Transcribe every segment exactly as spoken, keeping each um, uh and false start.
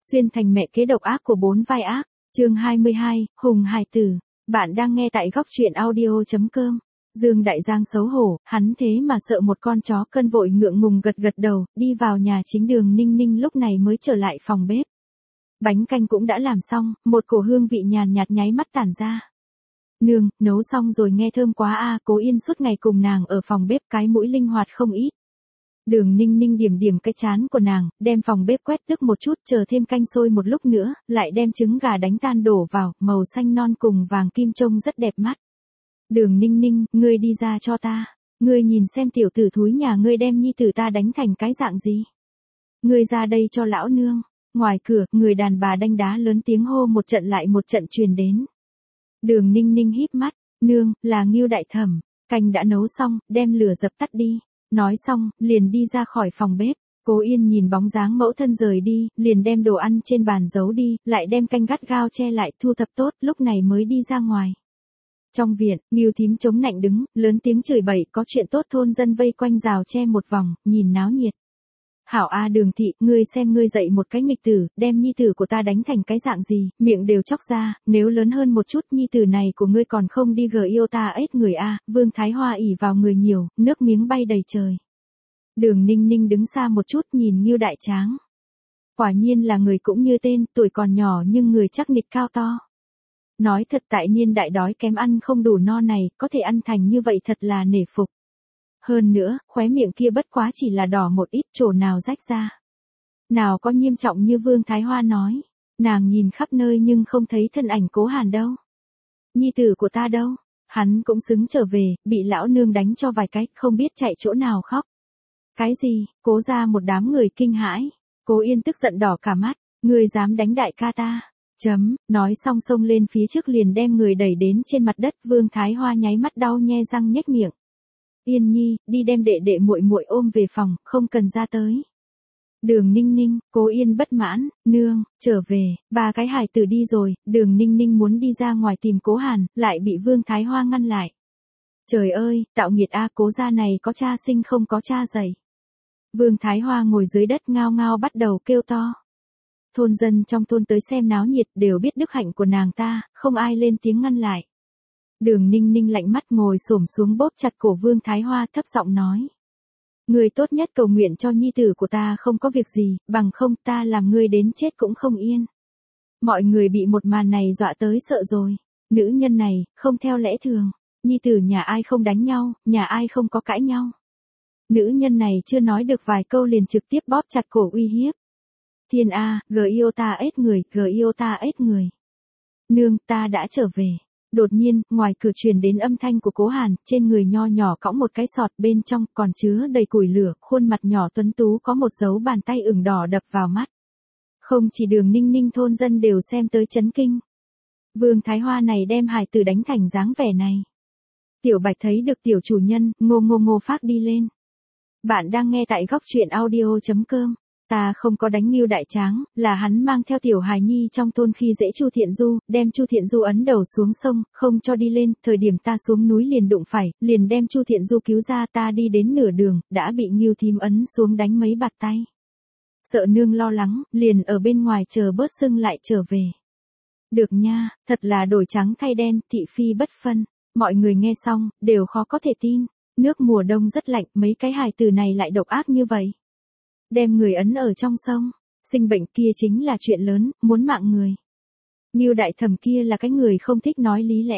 Xuyên thành mẹ kế độc ác của bốn vai ác, chương hai mươi hai, Hùng Hải Tử. Bạn đang nghe tại góc truyện audio.com. Dương Đại Giang xấu hổ, hắn thế mà sợ một con chó cân vội ngượng ngùng gật gật đầu, đi vào nhà chính. Đường Ninh Ninh lúc này mới trở lại phòng bếp. Bánh canh cũng đã làm xong, một cổ hương vị nhàn nhạt nháy mắt tản ra. Nương, nấu xong rồi nghe thơm quá a. Cố Yên suốt ngày cùng nàng ở phòng bếp, cái mũi linh hoạt không ít. Đường Ninh Ninh điểm điểm cái chán của nàng, đem phòng bếp quét tước một chút, chờ thêm canh sôi một lúc nữa, lại đem trứng gà đánh tan đổ vào, màu xanh non cùng vàng kim trông rất đẹp mắt. Đường Ninh Ninh, ngươi đi ra cho ta. Ngươi nhìn xem tiểu tử thúi nhà ngươi đem nhi tử ta đánh thành cái dạng gì. Ngươi ra đây cho lão nương. Ngoài cửa, người đàn bà đanh đá lớn tiếng hô, một trận lại một trận truyền đến. Đường Ninh Ninh híp mắt, nương, là Ngưu đại thẩm, canh đã nấu xong, đem lửa dập tắt đi. Nói xong, liền đi ra khỏi phòng bếp. Cố Yên nhìn bóng dáng mẫu thân rời đi, liền đem đồ ăn trên bàn giấu đi, lại đem canh gắt gao che lại, thu thập tốt, lúc này mới đi ra ngoài. Trong viện, Ngưu thím chống nạnh đứng, lớn tiếng chửi bậy, có chuyện tốt. Thôn dân vây quanh rào che một vòng, nhìn náo nhiệt. Hảo a Đường thị, ngươi xem ngươi dậy một cái nghịch tử, đem nhi tử của ta đánh thành cái dạng gì, miệng đều chóc ra, nếu lớn hơn một chút nhi tử này của ngươi còn không đi gờ yêu ta ết người a. Vương Thái Hoa ỉ vào người nhiều, nước miếng bay đầy trời. Đường Ninh Ninh đứng xa một chút nhìn Ngưu đại tráng. Quả nhiên là người cũng như tên, tuổi còn nhỏ nhưng người chắc nịch cao to. Nói thật, tại niên đại đói kém ăn không đủ no này, có thể ăn thành như vậy thật là nể phục. Hơn nữa, khóe miệng kia bất quá chỉ là đỏ một ít, chỗ nào rách ra. Nào có nghiêm trọng như Vương Thái Hoa nói. Nàng nhìn khắp nơi nhưng không thấy thân ảnh Cố Hàn đâu. Nhi tử của ta đâu? Hắn cũng xứng trở về, bị lão nương đánh cho vài cái, không biết chạy chỗ nào khóc. Cái gì? Cố ra một đám người kinh hãi. Cố Yên tức giận đỏ cả mắt. Ngươi dám đánh đại ca ta? Chấm, nói xong xông lên phía trước liền đem người đẩy đến trên mặt đất. Vương Thái Hoa nháy mắt đau nhe răng nhếch miệng. Yên Nhi, đi đem đệ đệ muội muội ôm về phòng, không cần ra tới. Đường Ninh Ninh, Cố Yên bất mãn, nương, trở về, ba cái hài tử đi rồi. Đường Ninh Ninh muốn đi ra ngoài tìm Cố Hàn, lại bị Vương Thái Hoa ngăn lại. Trời ơi, tạo nghiệt a, Cố gia này có cha sinh không có cha dạy. Vương Thái Hoa ngồi dưới đất ngao ngao bắt đầu kêu to. Thôn dân trong thôn tới xem náo nhiệt đều biết đức hạnh của nàng ta, không ai lên tiếng ngăn lại. Đường Ninh Ninh lạnh mắt ngồi xổm xuống bóp chặt cổ Vương Thái Hoa, thấp giọng nói. Người tốt nhất cầu nguyện cho nhi tử của ta không có việc gì, bằng không ta làm ngươi đến chết cũng không yên. Mọi người bị một màn này dọa tới sợ rồi. Nữ nhân này, không theo lẽ thường. Nhi tử nhà ai không đánh nhau, nhà ai không có cãi nhau. Nữ nhân này chưa nói được vài câu liền trực tiếp bóp chặt cổ uy hiếp. Thiên A, gờ yêu ta ết người, gờ yêu ta ết người. Nương, ta đã trở về. Đột nhiên, ngoài cửa truyền đến âm thanh của Cố Hàn, trên người nho nhỏ cõng một cái sọt, bên trong còn chứa đầy củi lửa, khuôn mặt nhỏ tuấn tú có một dấu bàn tay ửng đỏ đập vào mắt. Không chỉ Đường Ninh Ninh, thôn dân đều xem tới chấn kinh. Vương Thái Hoa này đem hài tử đánh thành dáng vẻ này. Tiểu Bạch thấy được tiểu chủ nhân, ngô ngô ngô phát đi lên. Bạn đang nghe tại góc truyện audio.com. Ta không có đánh Ngưu đại tráng, là hắn mang theo tiểu hài nhi trong thôn khi dễ Chu Thiện Du, đem Chu Thiện Du ấn đầu xuống sông, không cho đi lên, thời điểm ta xuống núi liền đụng phải, liền đem Chu Thiện Du cứu ra. Ta đi đến nửa đường, đã bị Ngưu thím ấn xuống đánh mấy bạt tay. Sợ nương lo lắng, liền ở bên ngoài chờ bớt sưng lại trở về. Được nha, thật là đổi trắng thay đen, thị phi bất phân. Mọi người nghe xong, đều khó có thể tin. Nước mùa đông rất lạnh, mấy cái hài tử này lại độc ác như vậy. Đem người ấn ở trong sông, sinh bệnh kia chính là chuyện lớn, muốn mạng người. Ngưu đại thẩm kia là cái người không thích nói lý lẽ.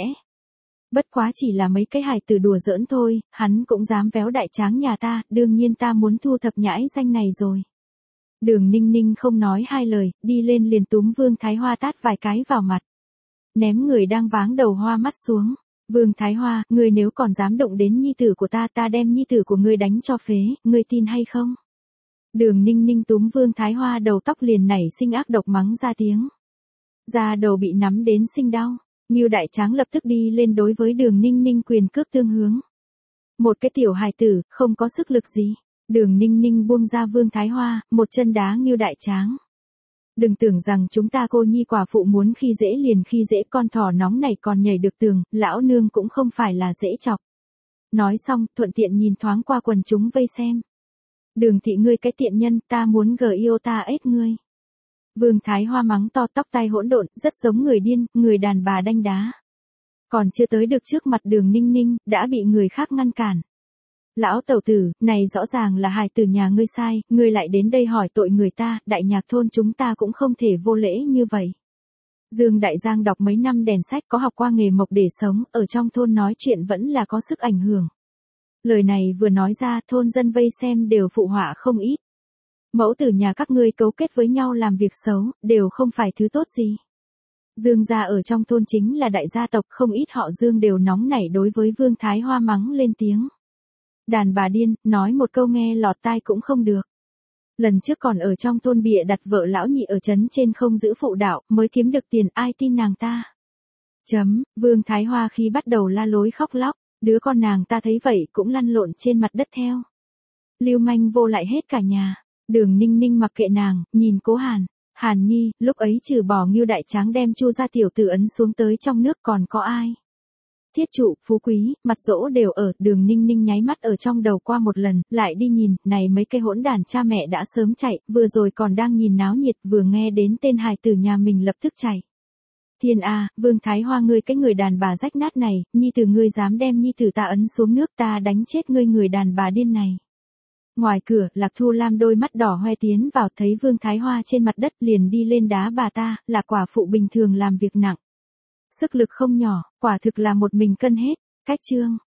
Bất quá chỉ là mấy cái hài tử đùa giỡn thôi, hắn cũng dám véo đại tráng nhà ta, đương nhiên ta muốn thu thập nhãi danh này rồi. Đường Ninh Ninh không nói hai lời, đi lên liền túm Vương Thái Hoa tát vài cái vào mặt. Ném người đang váng đầu hoa mắt xuống. Vương Thái Hoa, ngươi nếu còn dám động đến nhi tử của ta, ta đem nhi tử của ngươi đánh cho phế, ngươi tin hay không? Đường Ninh Ninh túm Vương Thái Hoa đầu tóc liền nảy sinh ác độc mắng ra tiếng. Da đầu bị nắm đến sinh đau. Ngưu đại tráng lập tức đi lên đối với Đường Ninh Ninh quyền cước tương hướng. Một cái tiểu hài tử, không có sức lực gì. Đường Ninh Ninh buông ra Vương Thái Hoa, một chân đá Ngưu đại tráng. Đừng tưởng rằng chúng ta cô nhi quả phụ muốn khi dễ liền khi dễ, con thỏ nóng này còn nhảy được tường, lão nương cũng không phải là dễ chọc. Nói xong, thuận tiện nhìn thoáng qua quần chúng vây xem. Đường thị, ngươi cái tiện nhân, ta muốn gờ yêu ta ết ngươi. Vương Thái Hoa mắng to, tóc tai hỗn độn, rất giống người điên, người đàn bà đanh đá. Còn chưa tới được trước mặt Đường Ninh Ninh, đã bị người khác ngăn cản. Lão tẩu tử, này rõ ràng là hài tử nhà ngươi sai, ngươi lại đến đây hỏi tội người ta, đại nhạc thôn chúng ta cũng không thể vô lễ như vậy. Dương Đại Giang đọc mấy năm đèn sách, có học qua nghề mộc để sống, ở trong thôn nói chuyện vẫn là có sức ảnh hưởng. Lời này vừa nói ra, thôn dân vây xem đều phụ họa không ít. Mẫu tử nhà các ngươi cấu kết với nhau làm việc xấu, đều không phải thứ tốt gì. Dương gia ở trong thôn chính là đại gia tộc, không ít họ Dương đều nóng nảy đối với Vương Thái Hoa mắng lên tiếng. Đàn bà điên, nói một câu nghe lọt tai cũng không được. Lần trước còn ở trong thôn bịa đặt vợ lão nhị ở trấn trên không giữ phụ đạo, mới kiếm được tiền, ai tin nàng ta. Chấm, Vương Thái Hoa khi bắt đầu la lối khóc lóc, đứa con nàng ta thấy vậy cũng lăn lộn trên mặt đất theo. Lưu manh vô lại hết cả nhà. Đường Ninh Ninh mặc kệ nàng, nhìn Cố Hàn. Hàn Nhi, lúc ấy trừ bỏ Ngưu Đại Tráng đem Chu gia tiểu tử ấn xuống tới trong nước còn có ai? Thiết Trụ, Phú Quý, Mặt Dỗ đều ở, Đường Ninh Ninh nháy mắt ở trong đầu qua một lần, lại đi nhìn, này mấy cây hỗn đàn cha mẹ đã sớm chạy, vừa rồi còn đang nhìn náo nhiệt, vừa nghe đến tên hài tử nhà mình lập tức chạy. Thiên a, Vương Thái Hoa ngươi cái người đàn bà rách nát này, nhi tử ngươi dám đem nhi tử ta ấn xuống nước, ta đánh chết ngươi người đàn bà điên này. Ngoài cửa, Lạc Thu Lam đôi mắt đỏ hoe tiến vào, thấy Vương Thái Hoa trên mặt đất liền đi lên đá bà ta, là quả phụ bình thường làm việc nặng. Sức lực không nhỏ, quả thực là một mình cân hết. Cách chương